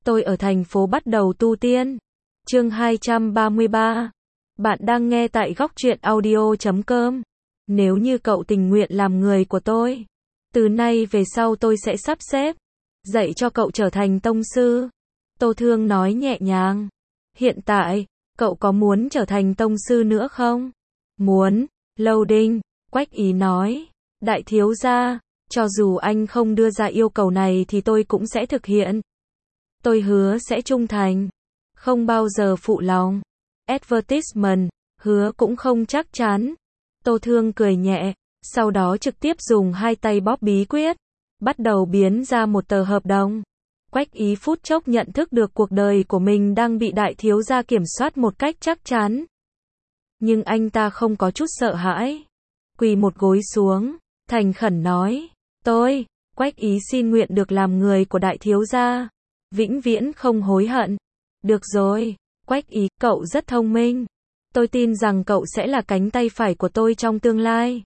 Tôi ở thành phố bắt đầu tu tiên. Chương 233. Bạn đang nghe tại góc truyện audio.com. Nếu như cậu tình nguyện làm người của tôi, từ nay về sau tôi sẽ sắp xếp dạy cho cậu trở thành tông sư. Tô Thương nói nhẹ nhàng. Hiện tại, cậu có muốn trở thành tông sư nữa không? Muốn. Loading. Quách Ý nói. Đại thiếu gia, cho dù anh không đưa ra yêu cầu này thì tôi cũng sẽ thực hiện. Tôi hứa sẽ trung thành, không bao giờ phụ lòng. Advertisement, hứa cũng không chắc chắn. Tô Thương cười nhẹ, sau đó trực tiếp dùng hai tay bóp bí quyết, bắt đầu biến ra một tờ hợp đồng. Quách Ý phút chốc nhận thức được cuộc đời của mình đang bị đại thiếu gia kiểm soát một cách chắc chắn. Nhưng anh ta không có chút sợ hãi. Quỳ một gối xuống, thành khẩn nói, Quách Ý xin nguyện được làm người của đại thiếu gia, vĩnh viễn không hối hận. Được rồi, Quách Ý, cậu rất thông minh. Tôi tin rằng cậu sẽ là cánh tay phải của tôi trong tương lai.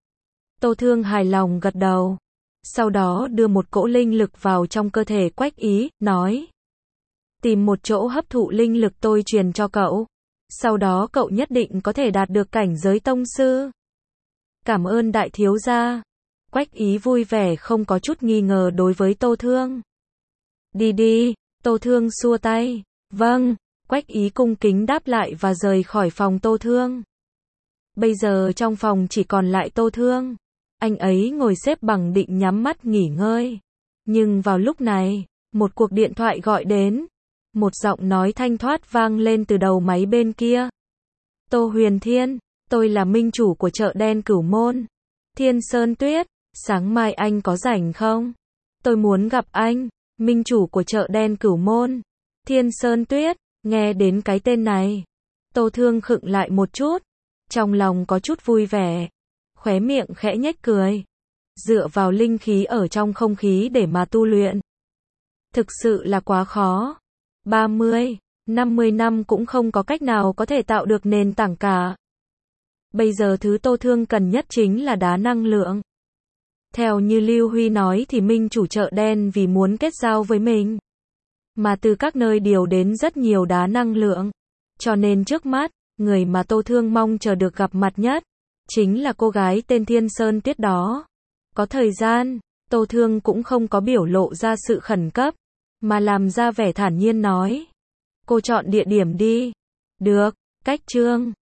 Tô Thương hài lòng gật đầu. Sau đó đưa một cỗ linh lực vào trong cơ thể Quách Ý, nói. Tìm một chỗ hấp thụ linh lực tôi truyền cho cậu. Sau đó cậu nhất định có thể đạt được cảnh giới tông sư. Cảm ơn đại thiếu gia. Quách Ý vui vẻ không có chút nghi ngờ đối với Tô Thương. Đi đi, Tô Thương xua tay. Vâng, Quách Ý cung kính đáp lại và rời khỏi phòng Tô Thương. Bây giờ trong phòng chỉ còn lại Tô Thương. Anh ấy ngồi xếp bằng định nhắm mắt nghỉ ngơi. Nhưng vào lúc này, một cuộc điện thoại gọi đến. Một giọng nói thanh thoát vang lên từ đầu máy bên kia. Tô Huyền Thiên, tôi là minh chủ của chợ đen Cửu Môn. Thiên Sơn Tuyết, sáng mai anh có rảnh không? Tôi muốn gặp anh. Minh chủ của chợ đen Cửu Môn. Thiên Sơn Tuyết, nghe đến cái tên này. Tô Thương khựng lại một chút. Trong lòng có chút vui vẻ. Khóe miệng khẽ nhếch cười. Dựa vào linh khí ở trong không khí để mà tu luyện. Thực sự là quá khó. 30, 50 năm cũng không có cách nào có thể tạo được nền tảng cả. Bây giờ thứ Tô Thương cần nhất chính là đá năng lượng. Theo như Lưu Huy nói thì minh chủ chợ đen vì muốn kết giao với mình, mà từ các nơi điều đến rất nhiều đá năng lượng. Cho nên trước mắt, người mà Tô Thương mong chờ được gặp mặt nhất, chính là cô gái tên Thiên Sơn Tuyết đó. Có thời gian, Tô Thương cũng không có biểu lộ ra sự khẩn cấp, mà làm ra vẻ thản nhiên nói. Cô chọn địa điểm đi. Được, cách chương.